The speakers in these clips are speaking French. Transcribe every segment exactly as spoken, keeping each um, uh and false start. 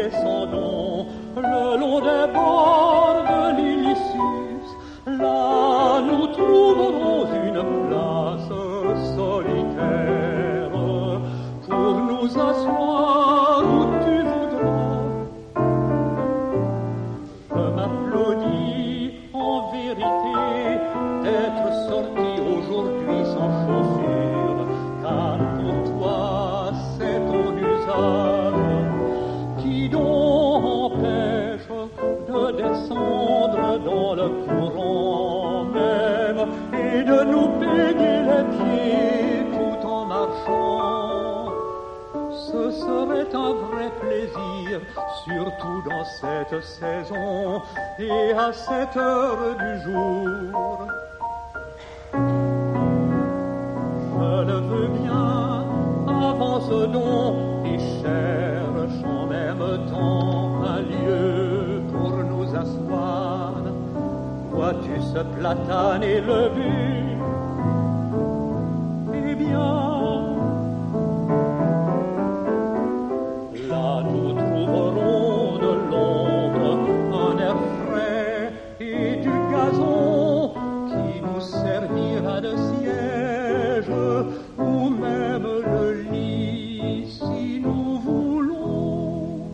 descendons le long des bords de l'Ilyssus. Là, nous trouverons une place solitaire pour nous asseoir où tu voudras. Je m'applaudis en vérité d'être sorti aujourd'hui sans chaussures, car pour toi c'est ton usage qui donc empêche de descendre dans le courant même et de nous baigner les pieds tout en marchant. Ce serait un vrai plaisir, surtout dans cette saison et à cette heure du jour. Je le veux bien, avance donc et cherche en même temps un lieu pour nous asseoir. Vois-tu ce platane élevé? Eh bien, là nous trouverons de l'ombre, un air frais et du gazon qui nous servira de siège ou même le lit si nous voulons.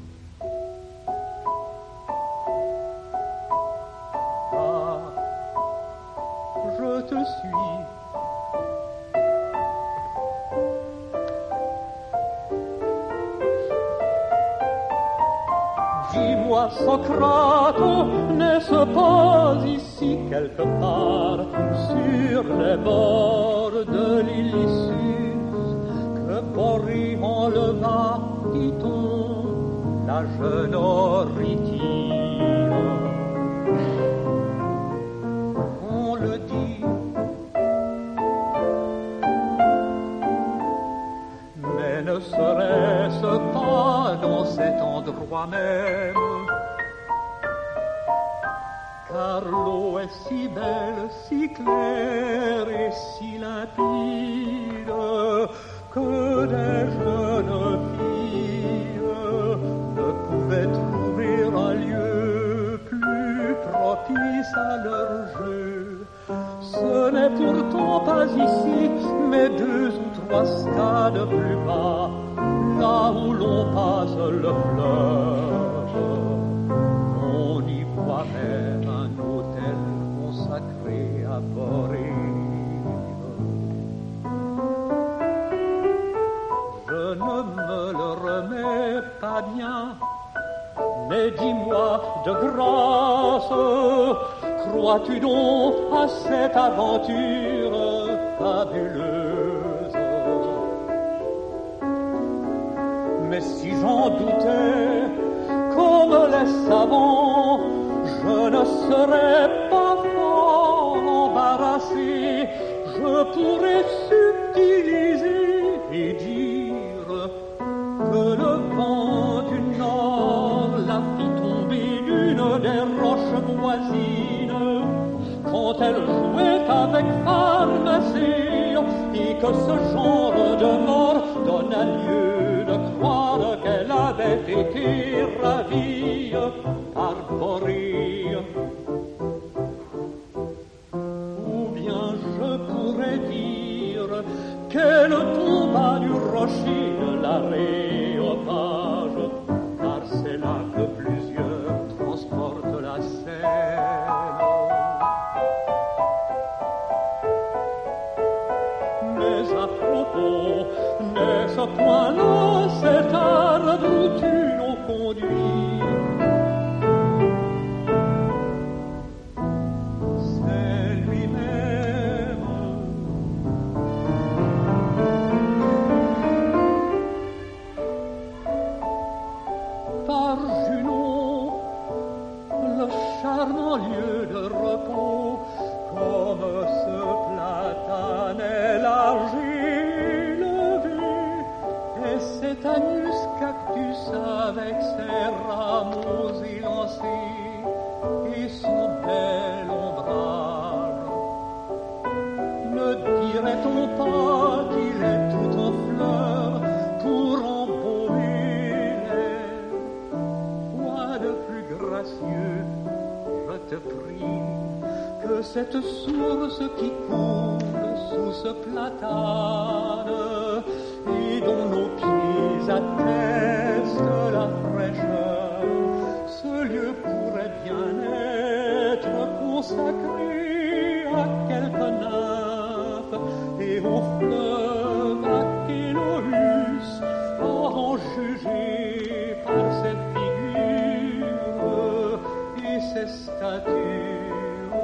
Ah, je te suis. Dis-moi, Socrate, n'est-ce pas ici quelque part, sur les bords de l'Ilyssus, que Boris enleva, dit-on, la jeune Euryclide? On le dit, mais ne serait-ce pas dans cet endroit même, car l'eau est si belle, si claire et si limpide que des jeunes filles ne pouvaient trouver un lieu plus propice à leur jeu. Ce n'est pourtant pas ici, mais deux ou trois stades plus bas, là où l'on passe le fleuve. On y voit même un hôtel consacré à Boris. Je ne me le remets pas bien, mais dis-moi de grâce, crois-tu donc à cette aventure fabuleuse? Mais si j'en doutais, comme les savants, je ne serais pas fort embarrassé. Je pourrais subtiliser et dire que le vent du nord la fit tomber d'une des roches voisines quand elle jouait avec pharmacie, et que ce genre de mort donne à lieu de croire qu'elle avait été ravie par Boris. Ou bien je pourrais dire qu'elle tomba du rocher de l'Aréopage, car c'est là que plusieurs transportent la Seine. Mais à propos, n'est-ce point là cet arbre où tu nous conduis? C'est lui-même. Par Junon, le charmant lieu de repos, comme ce platane est large et élevé, et cet agnus cactus avec ses rameaux élancés et son bel ombrage. Ne dirait-on pas qu'il est tout en fleurs pour embaumer l'air? cette source qui coule sous ce platane et dont nos pieds attestent la fraîcheur, ce lieu pourrait bien être consacré à quelque nymphe et au fleuve Achéloüs, à en juger par ses figures et ses statues.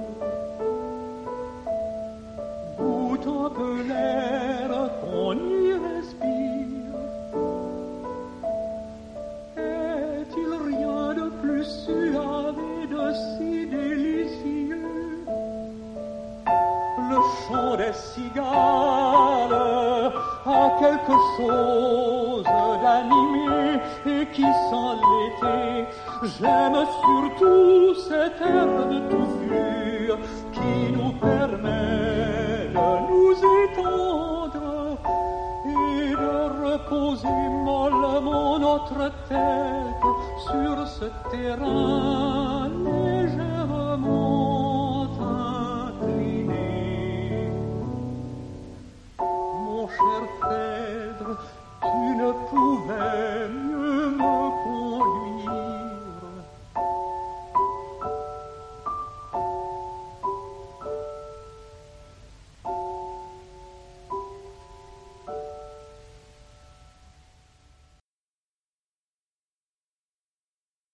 Goûte un peu l'air qu'on y respire. Est-il rien de plus suave et de si délicieux? Le chant des cigales a quelque chose d'animé et qui sent l'été. J'aime surtout cet air de touffure qui nous permet de nous étendre et de reposer mollement notre tête sur ce terrain léger.